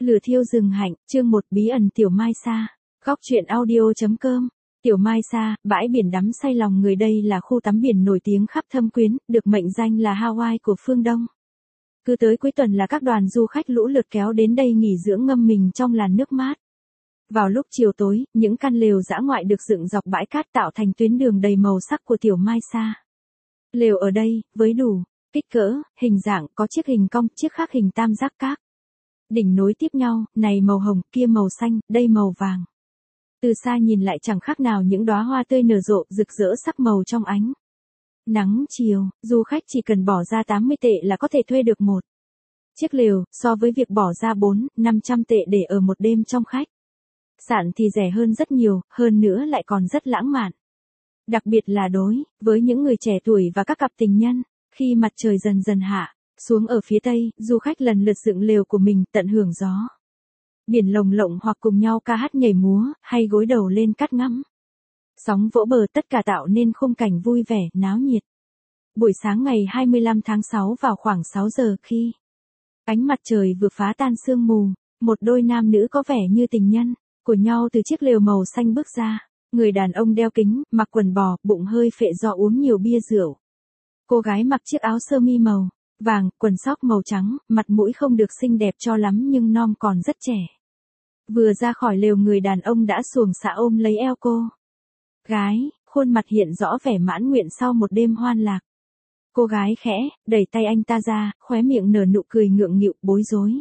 Lửa thiêu rừng hạnh, chương 1 bí ẩn Tiểu Mai Sa. Góc truyện audio.com. Tiểu Mai Sa, bãi biển đắm say lòng người, đây là khu tắm biển nổi tiếng khắp Thâm Quyến, được mệnh danh là Hawaii của phương Đông. Cứ tới cuối tuần là các đoàn du khách lũ lượt kéo đến đây nghỉ dưỡng ngâm mình trong làn nước mát. Vào lúc chiều tối, những căn lều dã ngoại được dựng dọc bãi cát tạo thành tuyến đường đầy màu sắc của Tiểu Mai Sa. Lều ở đây, với đủ kích cỡ, hình dạng, có chiếc hình cong, chiếc khác hình tam giác các. Đỉnh nối tiếp nhau, này màu hồng, kia màu xanh, đây màu vàng. Từ xa nhìn lại chẳng khác nào những đóa hoa tươi nở rộ, rực rỡ sắc màu trong ánh nắng chiều. Du khách chỉ cần bỏ ra 80 tệ là có thể thuê được một chiếc lều, so với việc bỏ ra 400-500 tệ để ở một đêm trong khách sạn thì rẻ hơn rất nhiều, hơn nữa lại còn rất lãng mạn. Đặc biệt là đối với những người trẻ tuổi và các cặp tình nhân, khi mặt trời dần dần hạ xuống ở phía tây, du khách lần lượt dựng lều của mình, tận hưởng gió biển lồng lộng hoặc cùng nhau ca hát nhảy múa, hay gối đầu lên cát ngắm sóng vỗ bờ, tất cả tạo nên khung cảnh vui vẻ, náo nhiệt. Buổi sáng ngày 25 tháng 6 vào khoảng 6 giờ, khi ánh mặt trời vừa phá tan sương mù, một đôi nam nữ có vẻ như tình nhân của nhau từ chiếc lều màu xanh bước ra. Người đàn ông đeo kính, mặc quần bò, bụng hơi phệ do uống nhiều bia rượu. Cô gái mặc chiếc áo sơ mi màu vàng, quần sóc màu trắng, mặt mũi không được xinh đẹp cho lắm nhưng non còn rất trẻ. Vừa ra khỏi lều, người đàn ông đã xuồng xả ôm lấy eo cô gái, khuôn mặt hiện rõ vẻ mãn nguyện sau một đêm hoan lạc. Cô gái khẽ đẩy tay anh ta ra, khóe miệng nở nụ cười ngượng nghịu, bối rối.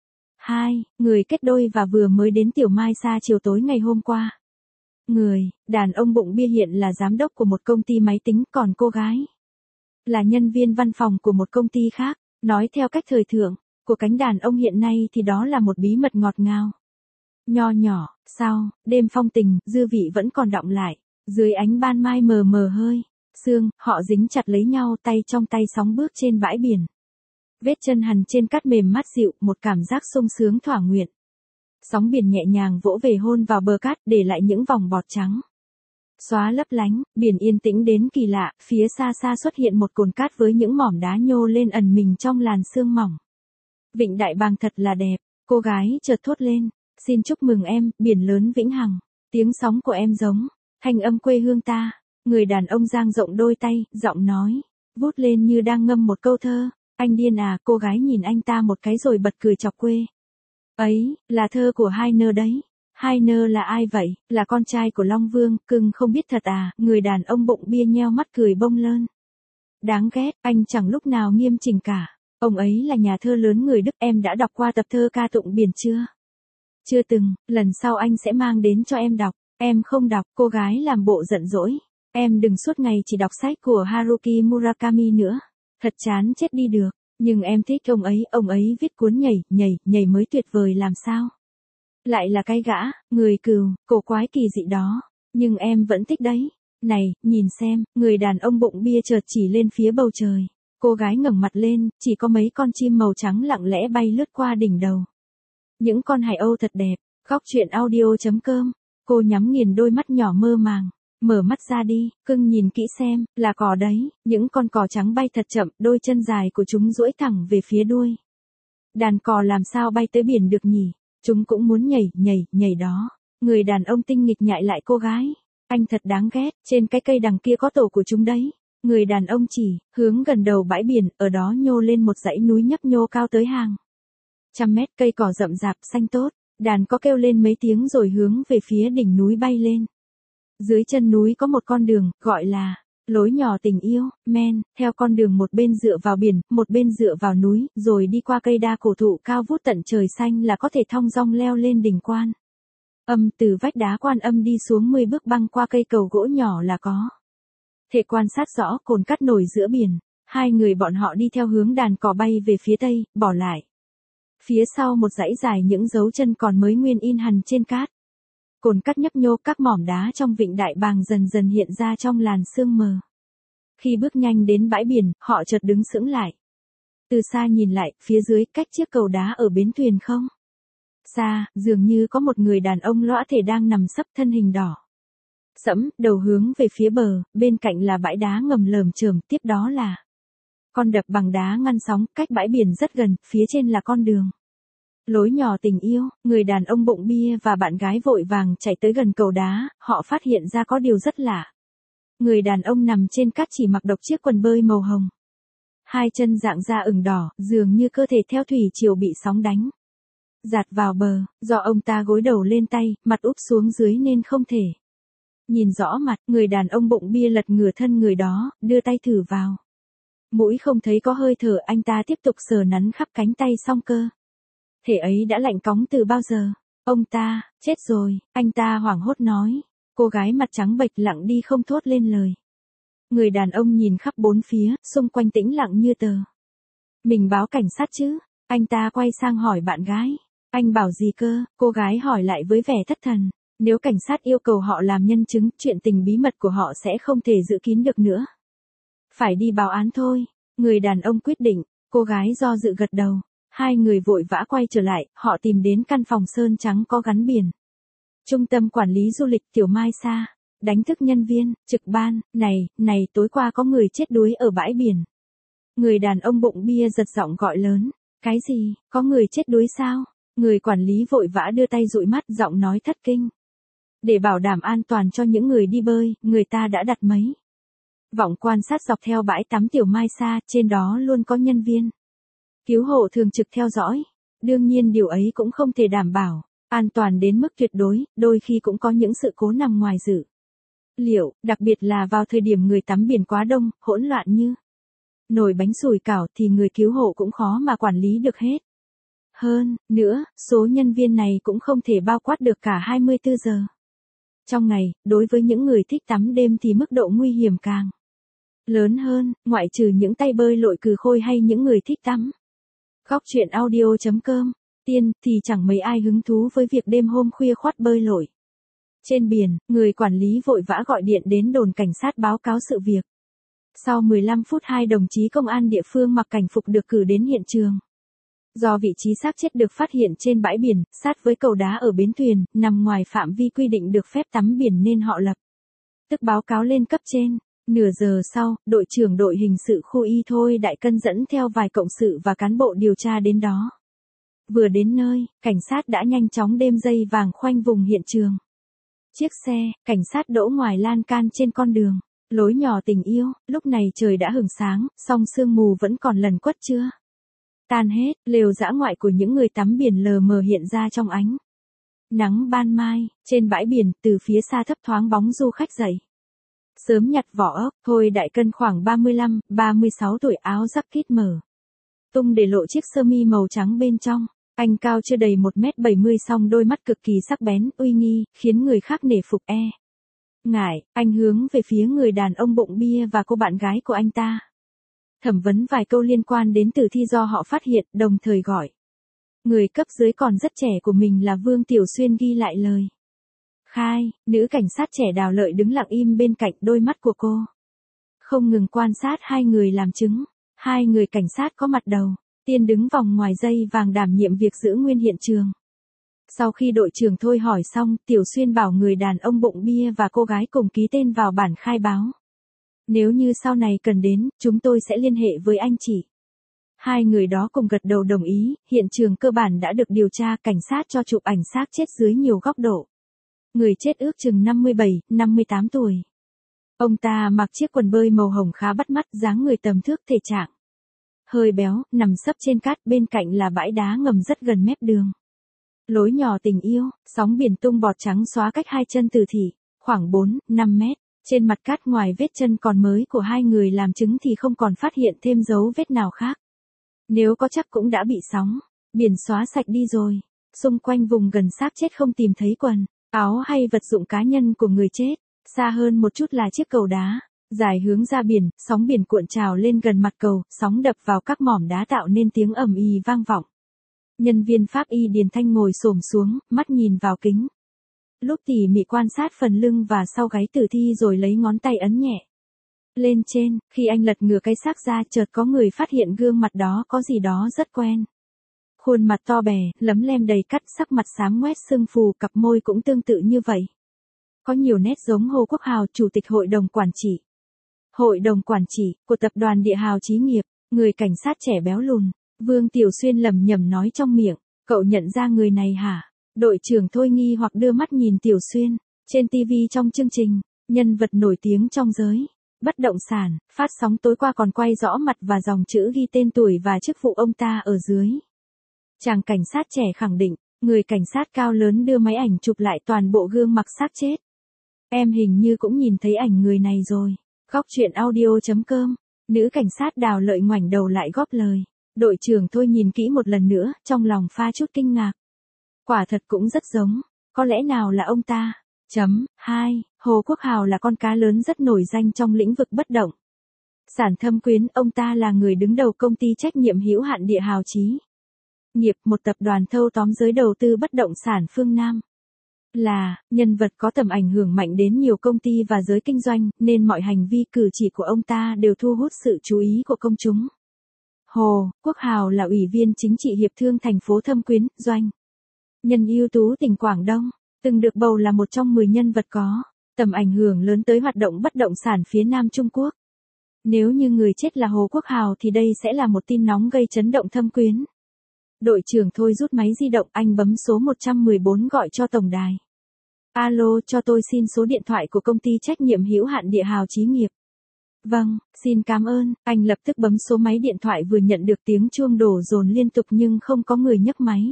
Hai người kết đôi và vừa mới đến Tiểu Mai Sa chiều tối ngày hôm qua. Người đàn ông bụng bia hiện là giám đốc của một công ty máy tính, còn cô gái là nhân viên văn phòng của một công ty khác. Nói theo cách thời thượng của cánh đàn ông hiện nay thì đó là một bí mật ngọt ngào nho nhỏ. Sau đêm phong tình, dư vị vẫn còn đọng lại. Dưới ánh ban mai mờ mờ hơi sương, họ dính chặt lấy nhau, tay trong tay sóng bước trên bãi biển. Vết chân hằn trên cát mềm mát dịu, một cảm giác sung sướng thỏa nguyện. Sóng biển nhẹ nhàng vỗ về hôn vào bờ cát, để lại những vòng bọt trắng xóa lấp lánh. Biển yên tĩnh đến kỳ lạ, phía xa xa xuất hiện một cồn cát với những mỏm đá nhô lên ẩn mình trong làn sương mỏng. Vịnh Đại Bàng thật là đẹp, cô gái chợt thốt lên. Xin chúc mừng em, biển lớn vĩnh hằng. Tiếng sóng của em giống thanh âm quê hương ta. Người đàn ông dang rộng đôi tay, giọng nói vút lên như đang ngâm một câu thơ. Anh điên à? Cô gái nhìn anh ta một cái rồi bật cười chọc quê. Ấy, là thơ của Hainer đấy. Hainer là ai vậy? Là con trai của Long Vương, cưng không biết thật à? Người đàn ông bụng bia nheo mắt cười bông lơn. Đáng ghét, anh chẳng lúc nào nghiêm chỉnh cả. Ông ấy là nhà thơ lớn người Đức, em đã đọc qua tập thơ ca tụng biển chưa? Chưa từng, lần sau anh sẽ mang đến cho em đọc. Em không đọc, cô gái làm bộ giận dỗi. Em đừng suốt ngày chỉ đọc sách của Haruki Murakami nữa. Thật chán chết đi được. Nhưng em thích ông ấy viết cuốn nhảy mới tuyệt vời làm sao. Lại là cái gã, người cừu, cổ quái kỳ dị đó. Nhưng em vẫn thích đấy. Này, nhìn xem, người đàn ông bụng bia chợt chỉ lên phía bầu trời. Cô gái ngẩng mặt lên, chỉ có mấy con chim màu trắng lặng lẽ bay lướt qua đỉnh đầu. Những con hải âu thật đẹp. Góc truyện audio.com. Cô nhắm nghiền đôi mắt nhỏ mơ màng. Mở mắt ra đi, cưng nhìn kỹ xem, là cò đấy. Những con cò trắng bay thật chậm, đôi chân dài của chúng duỗi thẳng về phía đuôi. Đàn cò làm sao bay tới biển được nhỉ? Chúng cũng muốn nhảy đó. Người đàn ông tinh nghịch nhại lại cô gái. Anh thật đáng ghét, trên cái cây đằng kia có tổ của chúng đấy. Người đàn ông chỉ hướng gần đầu bãi biển, ở đó nhô lên một dãy núi nhấp nhô cao tới hàng trăm mét, cây cỏ rậm rạp xanh tốt. Đàn có kêu lên mấy tiếng rồi hướng về phía đỉnh núi bay lên. Dưới chân núi có một con đường, gọi là lối nhỏ tình yêu. Men theo con đường, một bên dựa vào biển, một bên dựa vào núi, rồi đi qua cây đa cổ thụ cao vút tận trời xanh là có thể thong dong leo lên đỉnh Quan Âm. Từ vách đá Quan Âm đi xuống 10 bước băng qua cây cầu gỗ nhỏ là có thể quan sát rõ cồn cát nổi giữa biển. Hai người bọn họ đi theo hướng đàn cò bay về phía tây, bỏ lại phía sau một dãy dài những dấu chân còn mới nguyên in hằn trên cát. Cồn cát nhấp nhô, các mỏm đá trong vịnh Đại Bàng dần dần hiện ra trong làn sương mờ. Khi bước nhanh đến bãi biển, họ chợt đứng sững lại. Từ xa nhìn lại, phía dưới, cách chiếc cầu đá ở bến thuyền không xa, dường như có một người đàn ông lõa thể đang nằm sấp, thân hình đỏ sẫm, đầu hướng về phía bờ. Bên cạnh là bãi đá ngầm lởm chởm, tiếp đó là con đập bằng đá ngăn sóng, cách bãi biển rất gần, phía trên là con đường Lối nhỏ tình yêu, người đàn ông bụng bia và bạn gái vội vàng chạy tới gần cầu đá, họ phát hiện ra có điều rất lạ. Người đàn ông nằm trên cát chỉ mặc độc chiếc quần bơi màu hồng. Hai chân dạng da ửng đỏ, dường như cơ thể theo thủy triều bị sóng đánh. Dạt vào bờ, do ông ta gối đầu lên tay, mặt úp xuống dưới nên không thể nhìn rõ mặt, người đàn ông bụng bia lật ngửa thân người đó, đưa tay thử vào. Mũi không thấy có hơi thở, anh ta tiếp tục sờ nắn khắp cánh tay song cơ. Thể ấy đã lạnh cóng từ bao giờ? Ông ta, chết rồi, anh ta hoảng hốt nói. Cô gái mặt trắng bệch lặng đi không thốt lên lời. Người đàn ông nhìn khắp bốn phía, xung quanh tĩnh lặng như tờ. Mình báo cảnh sát chứ? Anh ta quay sang hỏi bạn gái. Anh bảo gì cơ? Cô gái hỏi lại với vẻ thất thần. Nếu cảnh sát yêu cầu họ làm nhân chứng, chuyện tình bí mật của họ sẽ không thể giữ kín được nữa. Phải đi báo án thôi. Người đàn ông quyết định, cô gái do dự gật đầu. Hai người vội vã quay trở lại, họ tìm đến căn phòng sơn trắng có gắn biển. Trung tâm quản lý du lịch Tiểu Mai Sa. Đánh thức nhân viên, trực ban, này, tối qua có người chết đuối ở bãi biển. Người đàn ông bụng bia giật giọng gọi lớn. Cái gì, có người chết đuối sao? Người quản lý vội vã đưa tay dụi mắt, giọng nói thất kinh. Để bảo đảm an toàn cho những người đi bơi, người ta đã đặt mấy vọng quan sát dọc theo bãi tắm Tiểu Mai Sa, trên đó luôn có nhân viên cứu hộ thường trực theo dõi. Đương nhiên điều ấy cũng không thể đảm bảo an toàn đến mức tuyệt đối, đôi khi cũng có những sự cố nằm ngoài dự liệu, đặc biệt là vào thời điểm người tắm biển quá đông, hỗn loạn như nồi bánh sủi cảo thì người cứu hộ cũng khó mà quản lý được hết. Hơn nữa, số nhân viên này cũng không thể bao quát được cả 24 giờ. Trong ngày, đối với những người thích tắm đêm thì mức độ nguy hiểm càng lớn hơn, ngoại trừ những tay bơi lội cừ khôi hay những người thích tắm. Góc truyện audio.com. Tiên thì chẳng mấy ai hứng thú với việc đêm hôm khuya khoắt bơi lội trên biển, người quản lý vội vã gọi điện đến đồn cảnh sát báo cáo sự việc. Sau 15 phút hai đồng chí công an địa phương mặc cảnh phục được cử đến hiện trường. Do vị trí xác chết được phát hiện trên bãi biển, sát với cầu đá ở bến thuyền, nằm ngoài phạm vi quy định được phép tắm biển nên họ lập tức báo cáo lên cấp trên. Nửa giờ sau, đội trưởng đội hình sự khu Y Thôi Đại Cân dẫn theo vài cộng sự và cán bộ điều tra đến đó. Vừa đến nơi, cảnh sát đã nhanh chóng đêm dây vàng khoanh vùng hiện trường. Chiếc xe, cảnh sát đỗ ngoài lan can trên con đường. Lối nhỏ tình yêu, lúc này trời đã hửng sáng, song sương mù vẫn còn lẩn quất chưa tan hết, lều dã ngoại của những người tắm biển lờ mờ hiện ra trong ánh nắng ban mai, trên bãi biển, từ phía xa thấp thoáng bóng du khách dậy sớm nhặt vỏ ốc. Thôi Đại Cân khoảng 35, 36 tuổi, áo jacket mở tung để lộ chiếc sơ mi màu trắng bên trong. Anh cao chưa đầy 1m70 song đôi mắt cực kỳ sắc bén, uy nghi, khiến người khác nể phục ngại. Anh hướng về phía người đàn ông bụng bia và cô bạn gái của anh ta. Thẩm vấn vài câu liên quan đến tử thi do họ phát hiện, đồng thời gọi người cấp dưới còn rất trẻ của mình là Vương Tiểu Xuyên ghi lại lời khai. Nữ cảnh sát trẻ Đào Lợi đứng lặng im bên cạnh, đôi mắt của cô không ngừng quan sát hai người làm chứng. Hai người cảnh sát có mặt đầu tiên đứng vòng ngoài dây vàng đảm nhiệm việc giữ nguyên hiện trường. Sau khi đội trưởng Thôi hỏi xong, Tiểu Xuyên bảo người đàn ông bụng bia và cô gái cùng ký tên vào bản khai báo. Nếu như sau này cần đến, chúng tôi sẽ liên hệ với anh chị. Hai người đó cùng gật đầu đồng ý, hiện trường cơ bản đã được điều tra, cảnh sát cho chụp ảnh xác chết dưới nhiều góc độ. Người chết ước chừng 57, 58 tuổi. Ông ta mặc chiếc quần bơi màu hồng khá bắt mắt, dáng người tầm thước, thể trạng hơi béo, nằm sấp trên cát, bên cạnh là bãi đá ngầm rất gần mép đường. Lối nhỏ tình yêu, sóng biển tung bọt trắng xóa cách hai chân tử thị, khoảng 4, 5 mét. Trên mặt cát ngoài vết chân còn mới của hai người làm chứng thì không còn phát hiện thêm dấu vết nào khác. Nếu có chắc cũng đã bị sóng biển xóa sạch đi rồi. Xung quanh vùng gần xác chết không tìm thấy quần áo hay vật dụng cá nhân của người chết. Xa hơn một chút là chiếc cầu đá dài hướng ra biển, sóng biển cuộn trào lên gần mặt cầu, sóng đập vào các mỏm đá tạo nên tiếng ầm ì vang vọng. Nhân viên pháp y Điền Thanh ngồi xổm xuống, mắt nhìn vào kính lúc tỉ mỉ quan sát phần lưng và sau gáy tử thi rồi lấy ngón tay ấn nhẹ lên trên. Khi anh lật ngửa cái xác ra, chợt có người phát hiện gương mặt đó có gì đó rất quen. Khuôn mặt to bè, lấm lem đầy cắt, sắc mặt xám ngoét sưng phù, cặp môi cũng tương tự như vậy. Có nhiều nét giống Hồ Quốc Hào, chủ tịch hội đồng quản trị. Hội đồng quản trị của tập đoàn Địa Hào Chí Nghiệp. Người cảnh sát trẻ béo lùn, Vương Tiểu Xuyên lẩm nhẩm nói trong miệng. Cậu nhận ra người này hả? Đội trưởng Thôi nghi hoặc đưa mắt nhìn Tiểu Xuyên. Trên TV trong chương trình, nhân vật nổi tiếng trong giới bất động sản, phát sóng tối qua còn quay rõ mặt và dòng chữ ghi tên tuổi và chức vụ ông ta ở dưới. Chàng cảnh sát trẻ khẳng định, người cảnh sát cao lớn đưa máy ảnh chụp lại toàn bộ gương mặt xác chết. Em hình như cũng nhìn thấy ảnh người này rồi. Góc chuyện audio.com. Nữ cảnh sát Đào Lợi ngoảnh đầu lại góp lời. Đội trưởng Thôi nhìn kỹ một lần nữa, trong lòng pha chút kinh ngạc. Quả thật cũng rất giống. Có lẽ nào là ông ta? 2. Hồ Quốc Hào là con cá lớn rất nổi danh trong lĩnh vực bất động sản Thâm Quyến. Ông ta là người đứng đầu công ty trách nhiệm hữu hạn Địa Hào Chí nghiệp, một tập đoàn thâu tóm giới đầu tư bất động sản phương Nam. Là nhân vật có tầm ảnh hưởng mạnh đến nhiều công ty và giới kinh doanh, nên mọi hành vi cử chỉ của ông ta đều thu hút sự chú ý của công chúng. Hồ Quốc Hào là ủy viên chính trị hiệp thương thành phố Thâm Quyến, doanh nhân ưu tú tỉnh Quảng Đông, từng được bầu là một trong 10 nhân vật có tầm ảnh hưởng lớn tới hoạt động bất động sản phía Nam Trung Quốc. Nếu như người chết là Hồ Quốc Hào thì đây sẽ là một tin nóng gây chấn động Thâm Quyến. Đội trưởng Thôi rút máy di động, anh bấm số 114 gọi cho tổng đài. Alo, cho tôi xin số điện thoại của công ty trách nhiệm hữu hạn Địa Hào Chí nghiệp. Vâng, xin cảm ơn. Anh lập tức bấm số máy điện thoại, vừa nhận được tiếng chuông đổ dồn liên tục nhưng không có người nhấc máy.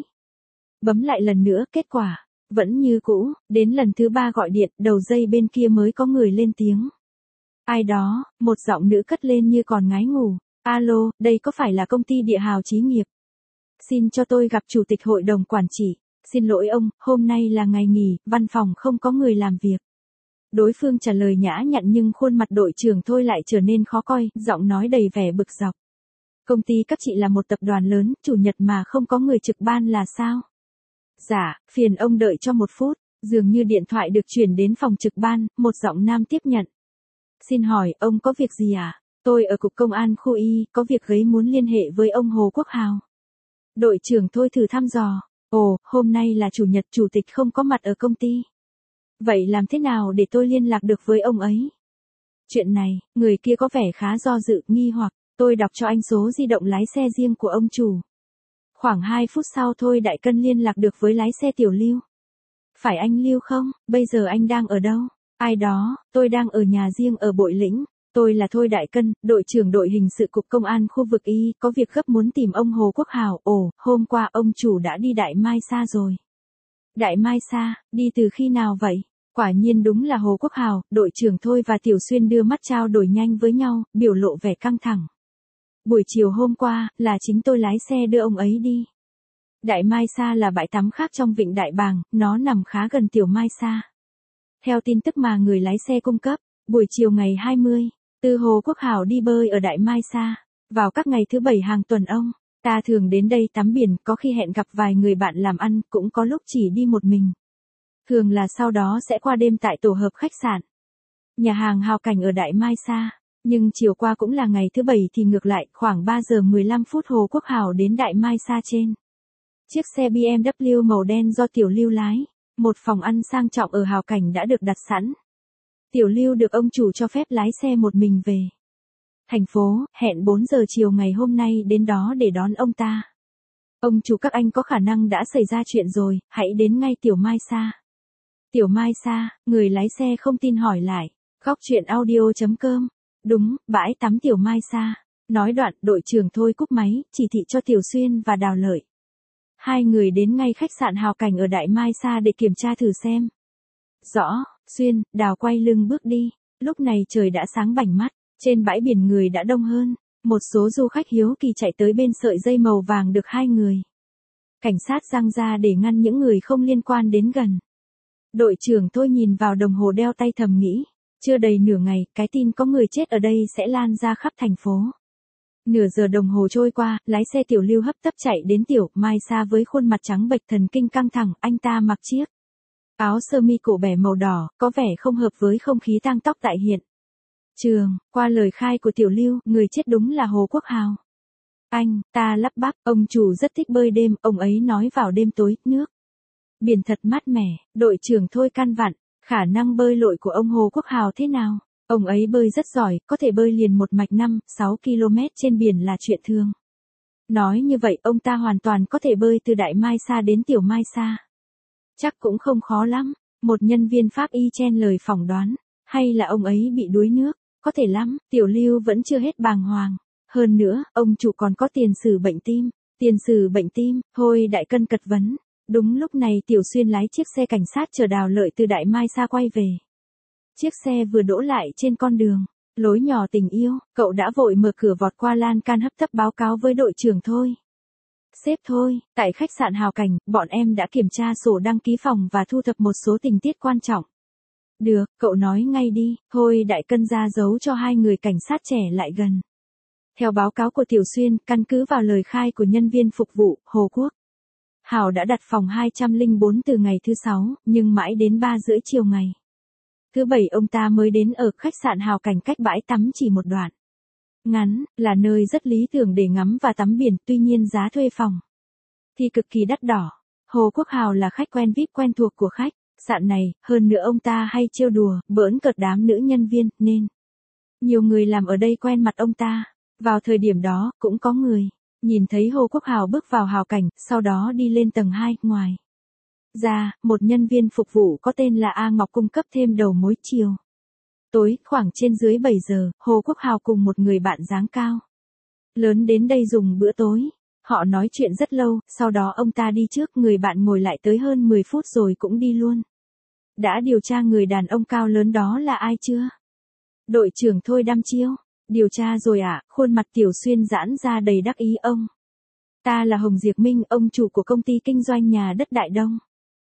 Bấm lại lần nữa, kết quả vẫn như cũ. Đến lần thứ 3 gọi điện, đầu dây bên kia mới có người lên tiếng. Ai đó? Một giọng nữ cất lên như còn ngái ngủ. Alo, đây có phải là công ty Địa Hào Chí nghiệp? Xin cho tôi gặp chủ tịch hội đồng quản trị. Xin lỗi ông, hôm nay là ngày nghỉ, văn phòng không có người làm việc. Đối phương trả lời nhã nhặn nhưng khuôn mặt đội trưởng Thôi lại trở nên khó coi, giọng nói đầy vẻ bực dọc. Công ty các chị là một tập đoàn lớn, chủ nhật mà không có người trực ban là sao? Dạ, phiền ông đợi cho một phút. Dường như điện thoại được chuyển đến phòng trực ban, một giọng nam tiếp nhận. Xin hỏi, ông có việc gì à? Tôi ở cục công an khu Y, có việc gấy muốn liên hệ với ông Hồ Quốc Hào. Đội trưởng Thôi thử thăm dò. Ồ, hôm nay là chủ nhật, chủ tịch không có mặt ở công ty. Vậy làm thế nào để tôi liên lạc được với ông ấy? Chuyện này, người kia có vẻ khá do dự, nghi hoặc. Tôi đọc cho anh số di động lái xe riêng của ông chủ. Khoảng 2 phút sau Thôi đại cân liên lạc được với lái xe Tiểu Lưu. Phải anh Lưu không? Bây giờ anh đang ở đâu? Ai đó, tôi đang ở nhà riêng ở Bội Lĩnh. Tôi là Thôi Đại Cân, đội trưởng đội hình sự cục công an khu vực Y, có việc gấp muốn tìm ông Hồ Quốc Hào. Ồ, hôm qua ông chủ đã đi Đại Mai Sa rồi. Đại Mai Sa, đi từ khi nào vậy? Quả nhiên đúng là Hồ Quốc Hào. Đội trưởng Thôi và Tiểu Xuyên đưa mắt trao đổi nhanh với nhau, biểu lộ vẻ căng thẳng. Buổi chiều hôm qua, là chính tôi lái xe đưa ông ấy đi. Đại Mai Sa là bãi tắm khác trong vịnh Đại Bàng, nó nằm khá gần Tiểu Mai Sa. Theo tin tức mà người lái xe cung cấp, buổi chiều ngày 20, từ Hồ Quốc Hào đi bơi ở Đại Mai Sa. Vào các ngày thứ 7 hàng tuần ông ta thường đến đây tắm biển, có khi hẹn gặp vài người bạn làm ăn, cũng có lúc chỉ đi một mình. Thường là sau đó sẽ qua đêm tại tổ hợp khách sạn, nhà hàng Hào Cảnh ở Đại Mai Sa. Nhưng chiều qua cũng là ngày thứ 7 thì ngược lại, khoảng 3 giờ 15 phút Hồ Quốc Hào đến Đại Mai Sa trên chiếc xe BMW màu đen do Tiểu Lưu lái. Một phòng ăn sang trọng ở Hào Cảnh đã được đặt sẵn. Tiểu Lưu được ông chủ cho phép lái xe một mình về thành phố, hẹn 4 giờ chiều ngày hôm nay đến đó để đón ông ta. Ông chủ, các anh có khả năng đã xảy ra chuyện rồi, hãy đến ngay Tiểu Mai Sa. Tiểu Mai Sa, người lái xe không tin hỏi lại. Góc chuyện audio.com. Đúng, bãi tắm Tiểu Mai Sa. Nói đoạn, đội trưởng Thôi cúp máy, chỉ thị cho Tiểu Xuyên và Đào Lợi. Hai người đến ngay khách sạn Hào Cảnh ở Đại Mai Sa để kiểm tra thử xem. Rõ, Xuyên, Đào quay lưng bước đi. Lúc này trời đã sáng bảnh mắt, trên bãi biển người đã đông hơn. Một số du khách hiếu kỳ chạy tới bên sợi dây màu vàng được hai người cảnh sát giăng ra để ngăn những người không liên quan đến gần. Đội trưởng Thôi nhìn vào đồng hồ đeo tay thầm nghĩ, chưa đầy nửa ngày, cái tin có người chết ở đây sẽ lan ra khắp thành phố. Nửa giờ đồng hồ trôi qua, lái xe Tiểu Lưu hấp tấp chạy đến Tiểu Mai Sa với khuôn mặt trắng bệch, thần kinh căng thẳng. Anh ta mặc chiếc áo sơ mi cổ bẻ màu đỏ, có vẻ không hợp với không khí tang tóc tại hiện trường. Qua lời khai của Tiểu Lưu, người chết đúng là Hồ Quốc Hào. Anh ta lắp bắp, ông chủ rất thích bơi đêm, ông ấy nói vào đêm tối, nước biển thật mát mẻ. Đội trưởng Thôi căn vặn, khả năng bơi lội của ông Hồ Quốc Hào thế nào? Ông ấy bơi rất giỏi, có thể bơi liền một mạch 5-6 km trên biển là chuyện thường. Nói như vậy ông ta hoàn toàn có thể bơi từ Đại Mai Sa đến Tiểu Mai Sa. Chắc cũng không khó lắm, một nhân viên pháp y chen lời phỏng đoán, hay là ông ấy bị đuối nước, có thể lắm, Tiểu Lưu vẫn chưa hết bàng hoàng. Hơn nữa, ông chủ còn có tiền sử bệnh tim, thôi Đại Cân cật vấn. Đúng lúc này Tiểu Xuyên lái chiếc xe cảnh sát chở Đào Lợi từ Đại Mai Sa quay về. Chiếc xe vừa đỗ lại trên con đường, lối nhỏ tình yêu, cậu đã vội mở cửa vọt qua lan can hấp tấp báo cáo với đội trưởng Thôi. Sếp Thôi, tại khách sạn Hào Cảnh, bọn em đã kiểm tra sổ đăng ký phòng và thu thập một số tình tiết quan trọng. Được, cậu nói ngay đi, Thôi Đại Cân ra dấu cho hai người cảnh sát trẻ lại gần. Theo báo cáo của Tiểu Xuyên, căn cứ vào lời khai của nhân viên phục vụ, Hồ Quốc Hào đã đặt phòng 204 từ ngày thứ 6, nhưng mãi đến 3 rưỡi chiều ngày thứ 7 ông ta mới đến ở khách sạn Hào Cảnh cách bãi tắm chỉ một đoạn ngắn, là nơi rất lý tưởng để ngắm và tắm biển, tuy nhiên giá thuê phòng thì cực kỳ đắt đỏ. Hồ Quốc Hào là khách quen VIP quen thuộc của khách sạn này, hơn nữa ông ta hay trêu đùa, bỡn cợt đám nữ nhân viên, nên nhiều người làm ở đây quen mặt ông ta. Vào thời điểm đó, cũng có người nhìn thấy Hồ Quốc Hào bước vào Hào Cảnh, sau đó đi lên tầng 2, ngoài ra, một nhân viên phục vụ có tên là A Ngọc cung cấp thêm đầu mối chiều tối, khoảng trên dưới 7 giờ, Hồ Quốc Hào cùng một người bạn dáng cao lớn đến đây dùng bữa tối. Họ nói chuyện rất lâu, sau đó ông ta đi trước, người bạn ngồi lại tới hơn 10 phút rồi cũng đi luôn. Đã điều tra người đàn ông cao lớn đó là ai chưa? Đội trưởng Thôi đăm chiêu. Điều tra rồi ạ, khuôn mặt Tiểu Xuyên giãn ra đầy đắc ý. Ông ta là Hồng Diệp Minh, ông chủ của công ty kinh doanh nhà đất Đại Đông.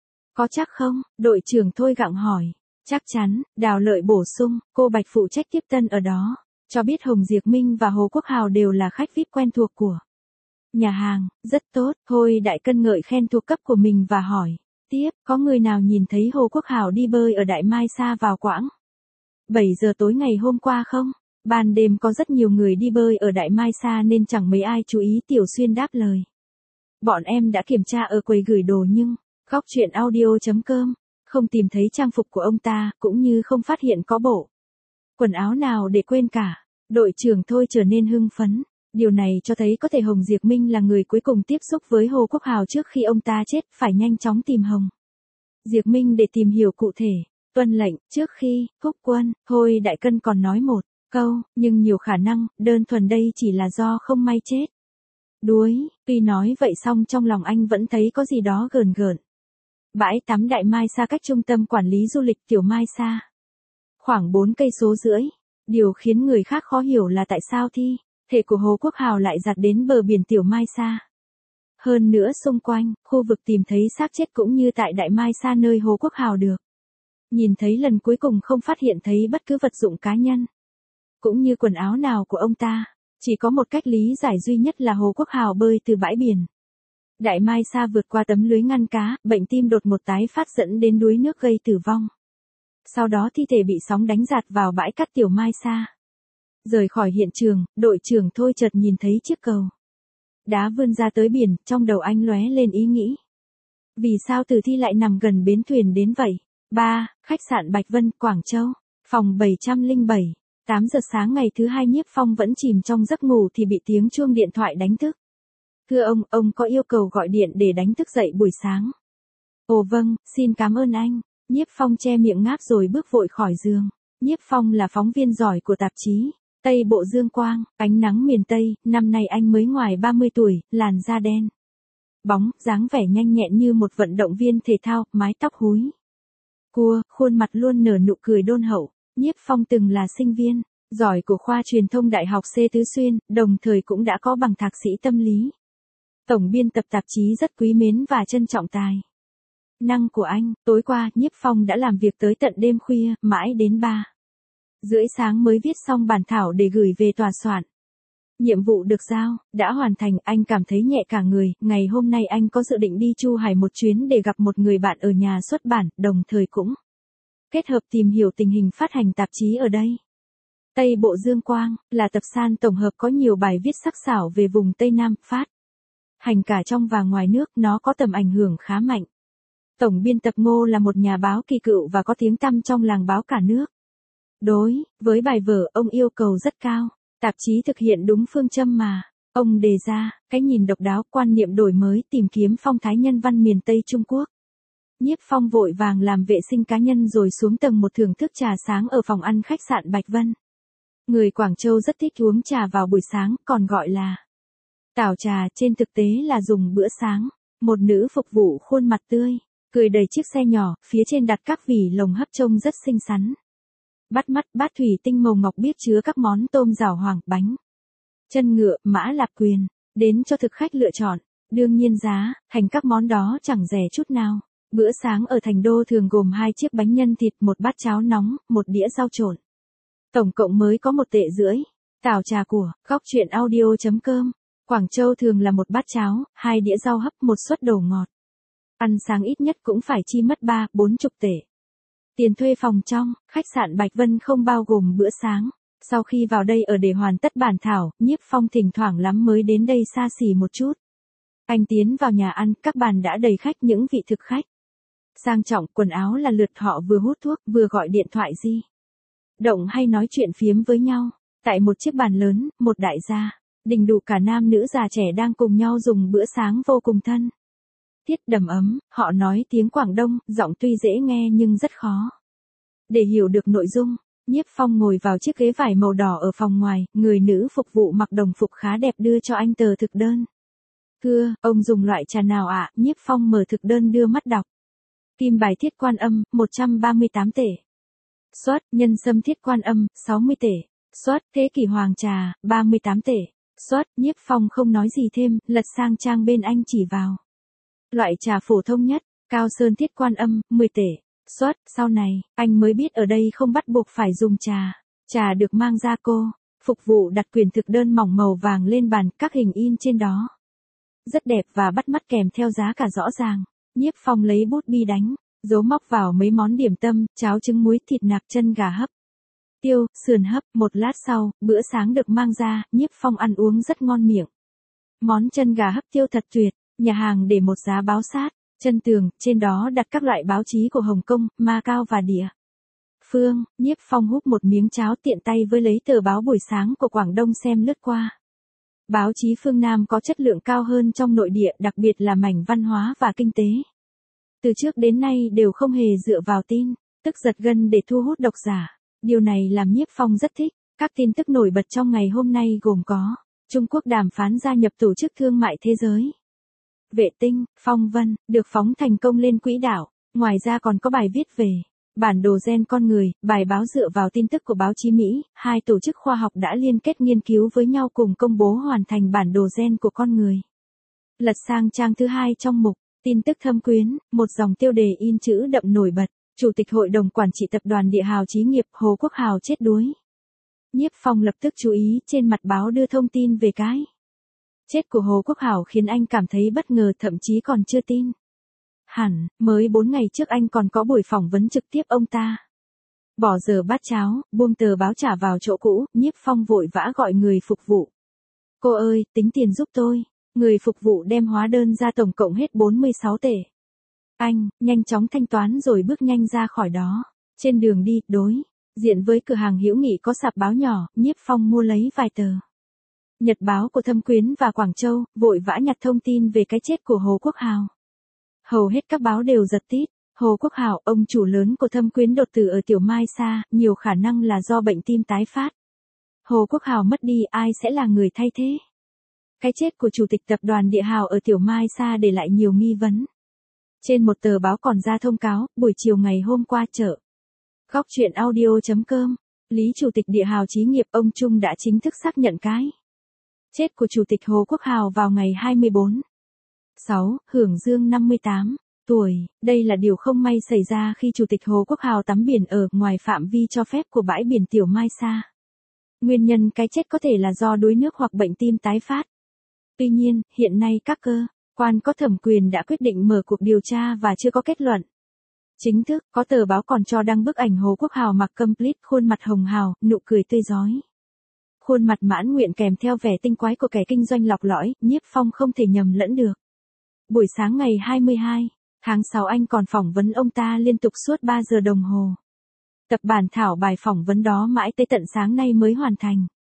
Có chắc không? Đội trưởng Thôi gặng hỏi. Chắc chắn, Đào Lợi bổ sung, cô Bạch phụ trách tiếp tân ở đó, cho biết Hồng Diệp Minh và Hồ Quốc Hào đều là khách VIP quen thuộc của nhà hàng. Rất tốt. Thôi Đại Cân ngợi khen thuộc cấp của mình và hỏi tiếp, có người nào nhìn thấy Hồ Quốc Hào đi bơi ở Đại Mai Sa vào quãng 7 giờ tối ngày hôm qua không? Ban đêm có rất nhiều người đi bơi ở Đại Mai Sa nên chẳng mấy ai chú ý. Tiểu Xuyên đáp lời. Bọn em đã kiểm tra ở quầy gửi đồ nhưng góc truyện audio.com không tìm thấy trang phục của ông ta, cũng như không phát hiện có bộ quần áo nào để quên cả. Đội trưởng Thôi trở nên hưng phấn. Điều này cho thấy có thể Hồng Diệp Minh là người cuối cùng tiếp xúc với Hồ Quốc Hào trước khi ông ta chết, phải nhanh chóng tìm Hồng Diệp Minh để tìm hiểu cụ thể. Tuân lệnh. Trước khi Húc Quân, Thôi Đại Cân còn nói một câu, nhưng nhiều khả năng, đơn thuần đây chỉ là do không may chết đuối. Tuy nói vậy xong trong lòng anh vẫn thấy có gì đó gờn gợn. Bãi tắm Đại Mai Sa cách trung tâm quản lý du lịch Tiểu Mai Sa khoảng 4,5 cây số. Điều khiến người khác khó hiểu là tại sao thi thể của Hồ Quốc Hào lại giặt đến bờ biển Tiểu Mai Sa. Hơn nữa xung quanh, khu vực tìm thấy xác chết cũng như tại Đại Mai Sa nơi Hồ Quốc Hào được nhìn thấy lần cuối cùng không phát hiện thấy bất cứ vật dụng cá nhân cũng như quần áo nào của ông ta. Chỉ có một cách lý giải duy nhất là Hồ Quốc Hào bơi từ bãi biển Đại Mai Sa vượt qua tấm lưới ngăn cá, bệnh tim đột ngột tái phát dẫn đến đuối nước gây tử vong. Sau đó thi thể bị sóng đánh giạt vào bãi cát Tiểu Mai Sa. Rời khỏi hiện trường, đội trưởng Thôi chợt nhìn thấy chiếc cầu đá vươn ra tới biển, trong đầu anh lóe lên ý nghĩ. Vì sao tử thi lại nằm gần bến thuyền đến vậy? 3. Khách sạn Bạch Vân, Quảng Châu. Phòng 707. 8 giờ sáng ngày thứ 2 Nhiếp Phong vẫn chìm trong giấc ngủ thì bị tiếng chuông điện thoại đánh thức. Thưa ông có yêu cầu gọi điện để đánh thức dậy buổi sáng. Ồ vâng, xin cảm ơn anh. Nhiếp Phong che miệng ngáp rồi bước vội khỏi giường. Nhiếp Phong là phóng viên giỏi của tạp chí Tây Bộ Dương Quang, Ánh Nắng Miền Tây. Năm nay anh mới ngoài 30 tuổi, làn da đen bóng, dáng vẻ nhanh nhẹn như một vận động viên thể thao, mái tóc húi cua, khuôn mặt luôn nở nụ cười đôn hậu. Nhiếp Phong từng là sinh viên giỏi của khoa truyền thông Đại học C Tứ Xuyên, đồng thời cũng đã có bằng thạc sĩ tâm lý. Tổng biên tập tạp chí rất quý mến và trân trọng tài năng của anh. Tối qua, Nhiếp Phong đã làm việc tới tận đêm khuya, mãi đến 3:30 sáng mới viết xong bản thảo để gửi về tòa soạn. Nhiệm vụ được giao đã hoàn thành, anh cảm thấy nhẹ cả người. Ngày hôm nay anh có dự định đi Chu Hải một chuyến để gặp một người bạn ở nhà xuất bản, đồng thời cũng kết hợp tìm hiểu tình hình phát hành tạp chí ở đây. Tây Bộ Dương Quang là tập san tổng hợp có nhiều bài viết sắc sảo về vùng Tây Nam, phát hành cả trong và ngoài nước, nó có tầm ảnh hưởng khá mạnh. Tổng biên tập Ngô là một nhà báo kỳ cựu và có tiếng tăm trong làng báo cả nước. Đối với bài vở ông yêu cầu rất cao, tạp chí thực hiện đúng phương châm mà Ông đề ra, cái nhìn độc đáo, quan niệm đổi mới, tìm kiếm phong thái nhân văn miền Tây Trung Quốc. Nhiếp Phong vội vàng làm vệ sinh cá nhân rồi xuống tầng 1 thưởng thức trà sáng ở phòng ăn khách sạn Bạch Vân. Người Quảng Châu rất thích uống trà vào buổi sáng, còn gọi là tảo trà, trên thực tế là dùng bữa sáng. Một nữ phục vụ khuôn mặt tươi, cười đầy chiếc xe nhỏ, phía trên đặt các vỉ lồng hấp trông rất xinh xắn. Bắt mắt, bát thủy tinh màu ngọc biếc chứa các món tôm rảo hoàng, bánh chân ngựa, mã lạp quyền, đến cho thực khách lựa chọn. Đương nhiên giá thành các món đó chẳng rẻ chút nào. Bữa sáng ở Thành Đô thường gồm 2 chiếc bánh nhân thịt, một bát cháo nóng, một đĩa rau trộn. Tổng cộng mới có 1,5 tệ. Tảo trà của Góc Chuyện Audio.com. Quảng Châu thường là một bát cháo, 2 đĩa rau hấp, một suất đồ ngọt. Ăn sáng ít nhất cũng phải chi mất 30-40 tệ. Tiền thuê phòng trong khách sạn Bạch Vân không bao gồm bữa sáng. Sau khi vào đây ở để hoàn tất bản thảo, Nhiếp Phong thỉnh thoảng lắm mới đến đây xa xỉ một chút. Anh tiến vào nhà ăn, các bàn đã đầy khách, những vị thực khách sang trọng, quần áo là lượt, họ vừa hút thuốc, vừa gọi điện thoại di động hay nói chuyện phiếm với nhau. Tại một chiếc bàn lớn, một đại gia đình đủ cả nam nữ già trẻ đang cùng nhau dùng bữa sáng vô cùng thân thiết, đầm ấm. Họ nói tiếng Quảng Đông, giọng tuy dễ nghe nhưng rất khó để hiểu được nội dung. Nhiếp Phong ngồi vào chiếc ghế vải màu đỏ ở phòng ngoài, người nữ phục vụ mặc đồng phục khá đẹp đưa cho anh tờ thực đơn. Thưa, ông dùng loại trà nào ạ? Nhiếp Phong mở thực đơn đưa mắt đọc. Kim bài Thiết Quan Âm, 138 tể. Xuất, nhân sâm Thiết Quan Âm, 60 tể. Xuất, Thế Kỷ Hoàng trà, 38 tể. Xuất, Nhiếp Phong không nói gì thêm, lật sang trang bên anh chỉ vào. Loại trà phổ thông nhất, Cao Sơn Thiết Quan Âm, 10 tể. Xuất, sau này, anh mới biết ở đây không bắt buộc phải dùng trà. Trà được mang ra cô. Phục vụ đặt quyển thực đơn mỏng màu vàng lên bàn, các hình in trên đó rất đẹp và bắt mắt, kèm theo giá cả rõ ràng. Nhiếp Phong lấy bút bi đánh dấu móc vào mấy món điểm tâm, cháo trứng muối, thịt nạc, chân gà hấp, tiêu, sườn hấp. Một lát sau, bữa sáng được mang ra, Nhiếp Phong ăn uống rất ngon miệng. Món chân gà hấp tiêu thật tuyệt, nhà hàng để một giá báo sát chân tường, trên đó đặt các loại báo chí của Hồng Kông, Macau và địa phương. Nhiếp Phong húp một miếng cháo, tiện tay với lấy tờ báo buổi sáng của Quảng Đông xem lướt qua. Báo chí phương Nam có chất lượng cao hơn trong nội địa, đặc biệt là mảnh văn hóa và kinh tế. Từ trước đến nay đều không hề dựa vào tin tức giật gân để thu hút độc giả. Điều này làm Nhiếp Phong rất thích. Các tin tức nổi bật trong ngày hôm nay gồm có: Trung Quốc đàm phán gia nhập Tổ chức Thương mại Thế giới. Vệ tinh, Phong Vân, được phóng thành công lên quỹ đạo. Ngoài ra còn có bài viết về bản đồ gen con người. Bài báo dựa vào tin tức của báo chí Mỹ. 2 tổ chức khoa học đã liên kết nghiên cứu với nhau cùng công bố hoàn thành bản đồ gen của con người. Lật sang trang thứ 2 trong mục tin tức thâm quyến, một dòng tiêu đề in chữ đậm nổi bật. Chủ tịch Hội đồng Quản trị Tập đoàn Địa Hào Chí nghiệp Hồ Quốc Hào chết đuối. Nhiếp Phong lập tức chú ý, trên mặt báo đưa thông tin về cái chết của Hồ Quốc Hào khiến anh cảm thấy bất ngờ, thậm chí còn chưa tin. Hẳn, mới 4 ngày trước anh còn có buổi phỏng vấn trực tiếp ông ta. Bỏ giờ bát cháo, buông tờ báo trả vào chỗ cũ, Nhiếp Phong vội vã gọi người phục vụ. Cô ơi, tính tiền giúp tôi. Người phục vụ đem hóa đơn ra, tổng cộng hết 46 tể. Anh, nhanh chóng thanh toán rồi bước nhanh ra khỏi đó. Trên đường đi, đối diện với cửa hàng hữu nghị có sạp báo nhỏ, Nhiếp Phong mua lấy vài tờ nhật báo của Thâm Quyến và Quảng Châu, vội vã nhặt thông tin về cái chết của Hồ Quốc Hào. Hầu hết các báo đều giật tít. Hồ Quốc Hào, ông chủ lớn của Thâm Quyến đột tử ở Tiểu Mai Sa, nhiều khả năng là do bệnh tim tái phát. Hồ Quốc Hào mất đi, ai sẽ là người thay thế? Cái chết của Chủ tịch Tập đoàn Địa Hào ở Tiểu Mai Sa để lại nhiều nghi vấn. Trên một tờ báo còn ra thông cáo, buổi chiều ngày hôm qua chợ Góc Chuyện Audio.com, Lý Chủ tịch Địa Hào Chí nghiệp ông Trung đã chính thức xác nhận cái chết của Chủ tịch Hồ Quốc Hào vào ngày 24/6, hưởng dương 58 tuổi. Đây là điều không may xảy ra khi Chủ tịch Hồ Quốc Hào tắm biển ở ngoài phạm vi cho phép của bãi biển Tiểu Mai Sa. Nguyên nhân cái chết có thể là do đuối nước hoặc bệnh tim tái phát. Tuy nhiên, hiện nay các cơ quan có thẩm quyền đã quyết định mở cuộc điều tra và chưa có kết luận chính thức. Có tờ báo còn cho đăng bức ảnh Hồ Quốc Hào mặc complete, khuôn mặt hồng hào, nụ cười tươi rói. Khuôn mặt mãn nguyện kèm theo vẻ tinh quái của kẻ kinh doanh lọc lõi, Nhiếp Phong không thể nhầm lẫn được. Buổi sáng ngày 22/6 anh còn phỏng vấn ông ta liên tục suốt 3 giờ đồng hồ. Tập bản thảo bài phỏng vấn đó mãi tới tận sáng nay mới hoàn thành.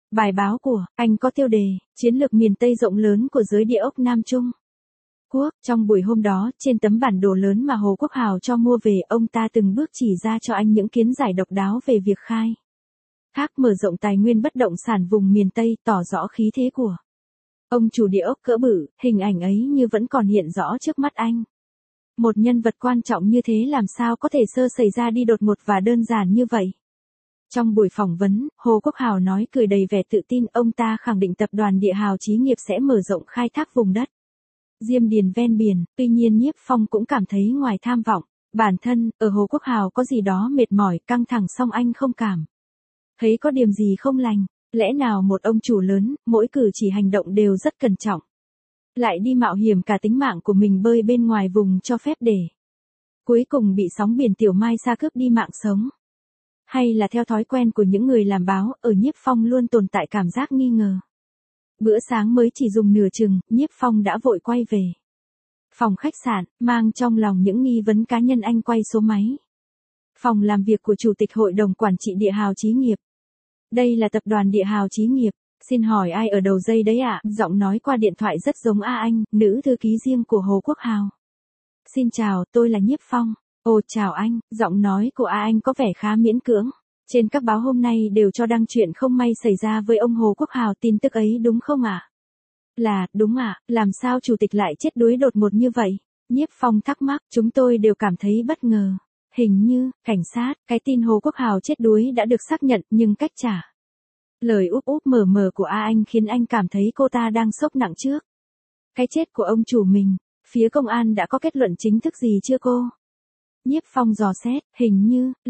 Bài báo của anh có tiêu đề, chiến lược miền Tây rộng lớn của giới địa ốc Nam Trung Quốc. Trong buổi hôm đó, trên tấm bản đồ lớn mà Hồ Quốc Hào cho mua về, ông ta từng bước chỉ ra cho anh những kiến giải độc đáo về việc khai thác mở rộng tài nguyên bất động sản vùng miền Tây, tỏ rõ khí thế của ông chủ địa ốc cỡ bự. Hình ảnh ấy như vẫn còn hiện rõ trước mắt anh. Một nhân vật quan trọng như thế làm sao có thể xảy ra đi đột ngột và đơn giản như vậy. Trong buổi phỏng vấn, Hồ Quốc Hào nói cười đầy vẻ tự tin, ông ta khẳng định tập đoàn Địa Hào Chí Nghiệp sẽ mở rộng khai thác vùng đất Diêm Điền ven biển. Tuy nhiên Nhiếp Phong cũng cảm thấy ngoài tham vọng bản thân, ở Hồ Quốc Hào có gì đó mệt mỏi, căng thẳng, song anh không cảm thấy có điểm gì không lành. Lẽ nào một ông chủ lớn, mỗi cử chỉ hành động đều rất cẩn trọng, lại đi mạo hiểm cả tính mạng của mình bơi bên ngoài vùng cho phép để cuối cùng bị sóng biển Tiểu Mai Sa cướp đi mạng sống? Hay là theo thói quen của những người làm báo, ở Nhiếp Phong luôn tồn tại cảm giác nghi ngờ. Bữa sáng mới chỉ dùng nửa chừng, Nhiếp Phong đã vội quay về phòng khách sạn, mang trong lòng những nghi vấn cá nhân. Anh quay số máy phòng làm việc của Chủ tịch Hội đồng Quản trị Địa Hào Chí Nghiệp. Đây là tập đoàn Địa Hào Chí Nghiệp. Xin hỏi ai ở đầu dây đấy ạ? Giọng nói qua điện thoại rất giống Anh, nữ thư ký riêng của Hồ Quốc Hào. Xin chào, tôi là Nhiếp Phong. Ồ chào anh, giọng nói của Anh có vẻ khá miễn cưỡng. Trên các báo hôm nay đều cho đăng chuyện không may xảy ra với ông Hồ Quốc Hào, tin tức ấy đúng không ạ? Là, đúng ạ, làm sao chủ tịch lại chết đuối đột ngột như vậy? Nhiếp Phong thắc mắc, chúng tôi đều cảm thấy bất ngờ. Hình như, cảnh sát, cái tin Hồ Quốc Hào chết đuối đã được xác nhận, nhưng cách trả lời úp úp mở mở của Anh khiến anh cảm thấy cô ta đang sốc nặng trước cái chết của ông chủ mình. Phía công an đã có kết luận chính thức gì chưa cô? Nhiếp Phong dò xét, hình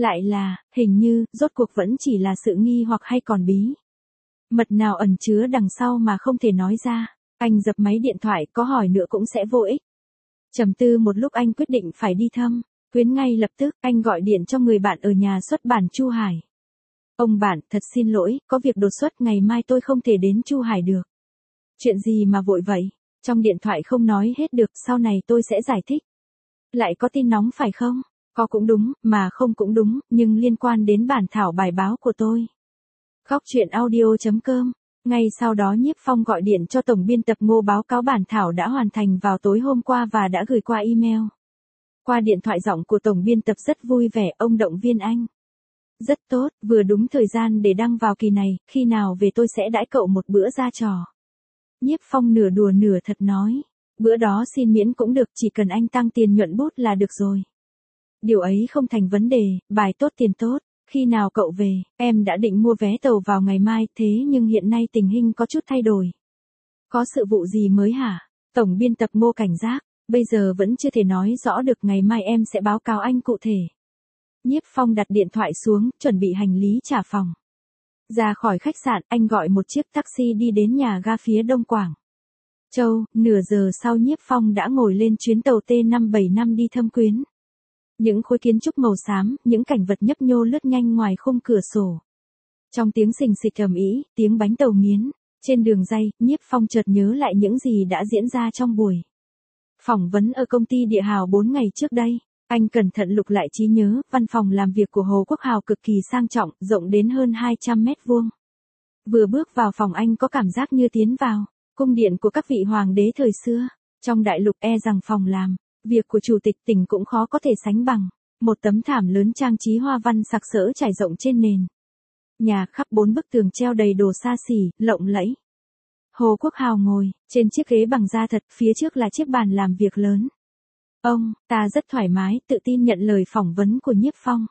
như, rốt cuộc vẫn chỉ là sự nghi hoặc hay còn bí mật nào ẩn chứa đằng sau mà không thể nói ra. Anh dập máy điện thoại, có hỏi nữa cũng sẽ vô ích. Trầm tư một lúc anh quyết định phải đi thăm quyến ngay lập tức. Anh gọi điện cho người bạn ở nhà xuất bản Chu Hải. Ông bạn, thật xin lỗi, có việc đột xuất, ngày mai tôi không thể đến Chu Hải được. Chuyện gì mà vội vậy? Trong điện thoại không nói hết được, sau này tôi sẽ giải thích. Lại có tin nóng phải không? Có cũng đúng, mà không cũng đúng, nhưng liên quan đến bản thảo bài báo của tôi. Góc truyện audio.com. Ngay sau đó Nhiếp Phong gọi điện cho tổng biên tập Ngô báo cáo bản thảo đã hoàn thành vào tối hôm qua và đã gửi qua email. Qua điện thoại giọng của tổng biên tập rất vui vẻ, ông động viên anh. Rất tốt, vừa đúng thời gian để đăng vào kỳ này, khi nào về tôi sẽ đãi cậu một bữa ra trò. Nhiếp Phong nửa đùa nửa thật nói. Bữa đó xin miễn cũng được, chỉ cần anh tăng tiền nhuận bút là được rồi. Điều ấy không thành vấn đề, bài tốt tiền tốt. Khi nào cậu về, em đã định mua vé tàu vào ngày mai, thế nhưng hiện nay tình hình có chút thay đổi. Có sự vụ gì mới hả? Tổng biên tập Ngô cảnh giác, bây giờ vẫn chưa thể nói rõ được, ngày mai em sẽ báo cáo anh cụ thể. Nhiếp Phong đặt điện thoại xuống, chuẩn bị hành lý trả phòng. Ra khỏi khách sạn, anh gọi một chiếc taxi đi đến nhà ga phía Đông Quảng Châu. Nửa giờ sau Nhiếp Phong đã ngồi lên chuyến tàu T575 đi Thâm Quyến. Những khối kiến trúc màu xám, những cảnh vật nhấp nhô lướt nhanh ngoài khung cửa sổ. Trong tiếng xình xịch ầm ĩ, tiếng bánh tàu nghiến. Trên đường ray, Nhiếp Phong chợt nhớ lại những gì đã diễn ra trong buổi phỏng vấn ở công ty Địa Hào 4 ngày trước đây. Anh cẩn thận lục lại trí nhớ, văn phòng làm việc của Hồ Quốc Hào cực kỳ sang trọng, rộng đến hơn 200 mét vuông. Vừa bước vào phòng anh có cảm giác như tiến vào cung điện của các vị hoàng đế thời xưa. Trong đại lục rằng phòng làm việc của chủ tịch tỉnh cũng khó có thể sánh bằng. Một tấm thảm lớn trang trí hoa văn sặc sỡ trải rộng trên nền nhà, khắp 4 bức tường treo đầy đồ xa xỉ, lộng lẫy. Hồ Quốc Hào ngồi trên chiếc ghế bằng da thật, phía trước là chiếc bàn làm việc lớn. Ông ta rất thoải mái, tự tin nhận lời phỏng vấn của Nhiếp Phong.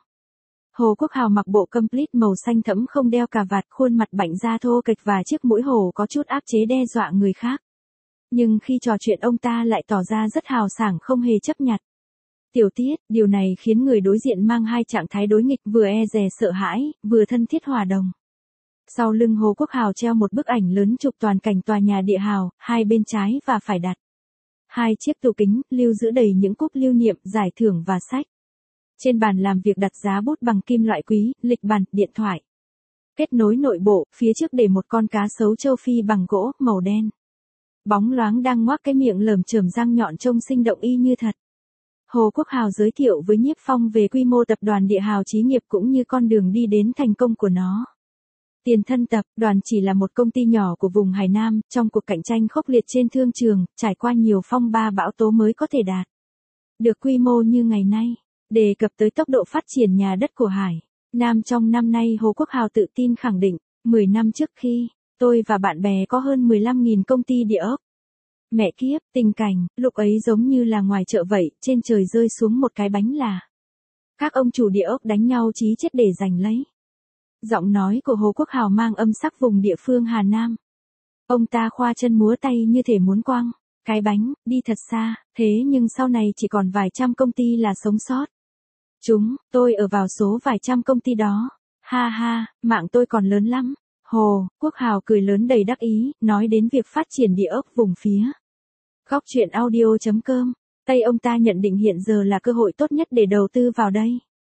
Hồ Quốc Hào mặc bộ complete màu xanh thẫm, không đeo cà vạt, khuôn mặt bảnh da thô kệch và chiếc mũi hổ có chút áp chế đe dọa người khác. Nhưng khi trò chuyện ông ta lại tỏ ra rất hào sảng, không hề chấp nhặt. Tiểu tiết, điều này khiến người đối diện mang hai trạng thái đối nghịch, vừa e dè sợ hãi, vừa thân thiết hòa đồng. Sau lưng Hồ Quốc Hào treo một bức ảnh lớn chụp toàn cảnh tòa nhà Địa Hào, hai bên trái và phải đặt hai chiếc tủ kính, lưu giữ đầy những cúp lưu niệm, giải thưởng và sách. Trên bàn làm việc đặt giá bút bằng kim loại quý, lịch bàn, điện thoại. Kết nối nội bộ, phía trước để một con cá sấu châu Phi bằng gỗ, màu đen. Bóng loáng đang ngoác cái miệng lởm chởm răng nhọn trông sinh động y như thật. Hồ Quốc Hào giới thiệu với Nhiếp Phong về quy mô tập đoàn Địa Hào Chí Nghiệp cũng như con đường đi đến thành công của nó. Tiền Thân Tập đoàn chỉ là một công ty nhỏ của vùng Hải Nam, trong cuộc cạnh tranh khốc liệt trên thương trường, trải qua nhiều phong ba bão tố mới có thể đạt được quy mô như ngày nay. Đề cập tới tốc độ phát triển nhà đất của Hải Nam trong năm nay, Hồ Quốc Hào tự tin khẳng định, 10 năm trước khi tôi và bạn bè có hơn 15.000 công ty địa ốc. Mẹ kiếp, tình cảnh lúc ấy giống như là ngoài chợ vậy, trên trời rơi xuống một cái bánh là các ông chủ địa ốc đánh nhau chí chết để giành lấy. Giọng nói của Hồ Quốc Hào mang âm sắc vùng địa phương Hà Nam. Ông ta khoa chân múa tay như thể muốn quăng cái bánh đi thật xa, thế nhưng sau này chỉ còn vài trăm công ty là sống sót. Tôi ở vào số vài trăm công ty đó. Ha ha, mạng tôi còn lớn lắm. Hồ Quốc Hào cười lớn đầy đắc ý, nói đến việc phát triển địa ốc vùng phía Góc Chuyện Audio.com. Tây ông ta nhận định hiện giờ là cơ hội tốt nhất để đầu tư vào đây.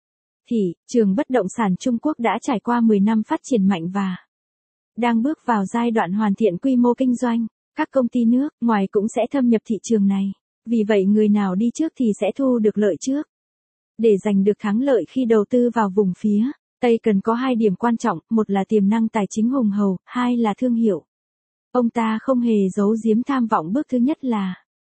Thị trường bất động sản Trung Quốc đã trải qua 10 năm phát triển mạnh và đang bước vào giai đoạn hoàn thiện quy mô kinh doanh. Các công ty nước ngoài cũng sẽ thâm nhập thị trường này. Vì vậy người nào đi trước thì sẽ thu được lợi trước. Để giành được thắng lợi khi đầu tư vào vùng phía Tây cần có hai điểm quan trọng, một là tiềm năng tài chính hùng hậu, hai là thương hiệu. Ông ta không hề giấu giếm tham vọng. Bước thứ nhất là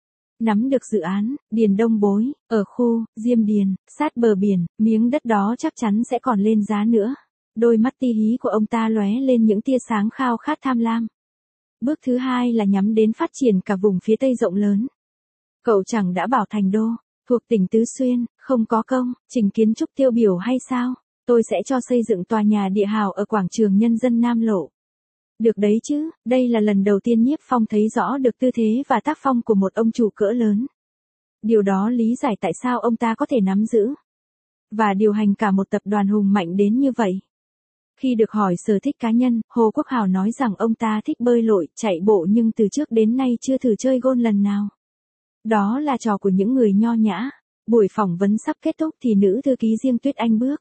nắm được dự án Điền Đông Bối, ở khu Diêm Điền, sát bờ biển, miếng đất đó chắc chắn sẽ còn lên giá nữa. Đôi mắt ti hí của ông ta lóe lên những tia sáng khao khát tham lam. Bước thứ hai là nhắm đến phát triển cả vùng phía Tây rộng lớn. Cậu chẳng đã bảo Thành Đô, thuộc tỉnh Tứ Xuyên, không có công trình kiến trúc tiêu biểu hay sao? Tôi sẽ cho xây dựng tòa nhà địa hào ở quảng trường Nhân dân Nam Lộ. Được đấy chứ, đây là lần đầu tiên Nhiếp Phong thấy rõ được tư thế và tác phong của một ông chủ cỡ lớn. Điều đó lý giải tại sao ông ta có thể nắm giữ và điều hành cả một tập đoàn hùng mạnh đến như vậy. Khi được hỏi sở thích cá nhân, Hồ Quốc Hào nói rằng ông ta thích bơi lội, chạy bộ nhưng từ trước đến nay chưa thử chơi golf lần nào. Đó là trò của những người nho nhã. Buổi phỏng vấn sắp kết thúc thì nữ thư ký Diêm Tuyết Anh bước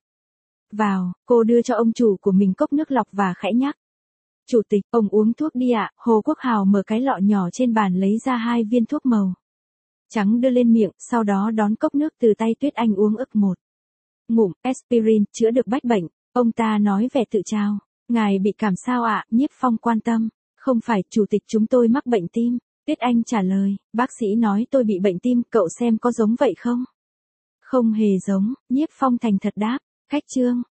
vào, cô đưa cho ông chủ của mình cốc nước lọc và khẽ nhắc. Chủ tịch, ông uống thuốc đi ạ. Hồ Quốc Hào mở cái lọ nhỏ trên bàn lấy ra 2 viên thuốc màu trắng đưa lên miệng, sau đó đón cốc nước từ tay Tuyết Anh uống ực một ngụm. Aspirin, chữa được bách bệnh. Ông ta nói vẻ tự trao. Ngài bị cảm sao ạ? Nhiếp Phong quan tâm. Không phải, chủ tịch, chúng tôi mắc bệnh tim. Tuyết Anh trả lời, bác sĩ nói tôi bị bệnh tim, cậu xem có giống vậy không? Không hề giống, Nhiếp Phong thành thật đáp. Khách trương.